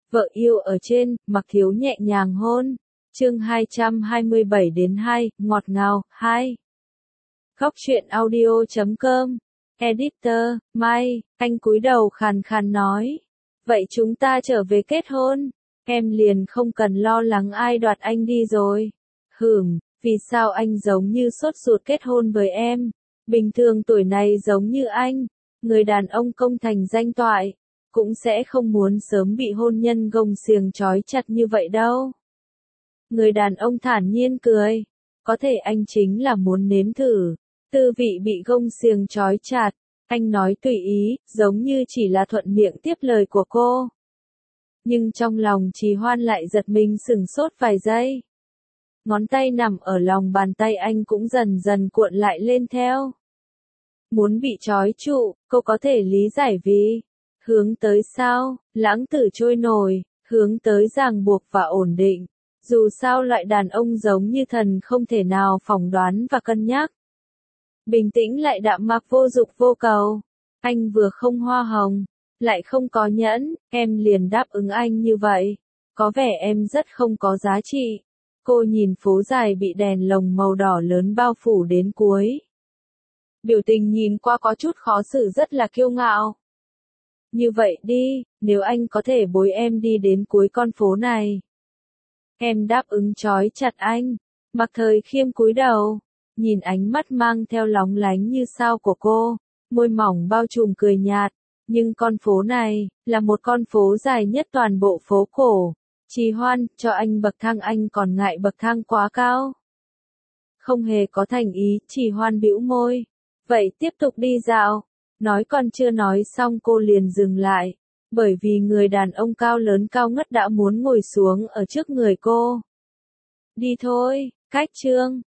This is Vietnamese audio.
Vợ yêu ở trên, Mặc Thiếu nhẹ nhàng hôn. Chương 227-2, ngọt ngào, 2. Góc truyện audio.com. Editor, Mai, anh cúi đầu khàn khàn nói. Vậy chúng ta trở về kết hôn. Em liền không cần lo lắng ai đoạt anh đi rồi. Vì sao anh giống như sốt ruột kết hôn với em? Bình thường tuổi này giống như anh, người đàn ông công thành danh toại, cũng sẽ không muốn sớm bị hôn nhân gông xiềng trói chặt như vậy đâu. Người đàn ông thản nhiên cười. Có thể anh chính là muốn nếm thử tư vị bị gông xiềng trói chặt. Anh nói tùy ý, giống như chỉ là thuận miệng tiếp lời của cô. Nhưng trong lòng Trì Hoan lại giật mình sửng sốt vài giây. Ngón tay nằm ở lòng bàn tay anh cũng dần dần cuộn lại lên theo. Muốn bị trói trụ, cô có thể lý giải vì hướng tới sao, lãng tử trôi nổi, hướng tới ràng buộc và ổn định. Dù sao loại đàn ông giống như thần không thể nào phỏng đoán và cân nhắc. Bình tĩnh lại đạm mạc vô dục vô cầu. Anh vừa không hoa hồng, lại không có nhẫn, em liền đáp ứng anh như vậy. Có vẻ em rất không có giá trị. Cô nhìn phố dài bị đèn lồng màu đỏ lớn bao phủ đến cuối. Biểu tình nhìn qua có chút khó xử, rất là kiêu ngạo. Như vậy đi, nếu anh có thể bối em đi đến cuối con phố này. Em đáp ứng trói chặt anh. Mặc Thời Khiêm cúi đầu, nhìn ánh mắt mang theo lóng lánh như sao của cô, môi mỏng bao trùm cười nhạt. Nhưng con phố này, là một con phố dài nhất toàn bộ phố cổ. Trì Hoan, cho anh bậc thang anh còn ngại bậc thang quá cao. Không hề có thành ý, Trì Hoan bĩu môi. Vậy tiếp tục đi dạo. Nói còn chưa nói xong cô liền dừng lại. Bởi vì người đàn ông cao lớn cao ngất đã muốn ngồi xuống ở trước người cô. Đi thôi, cách chương.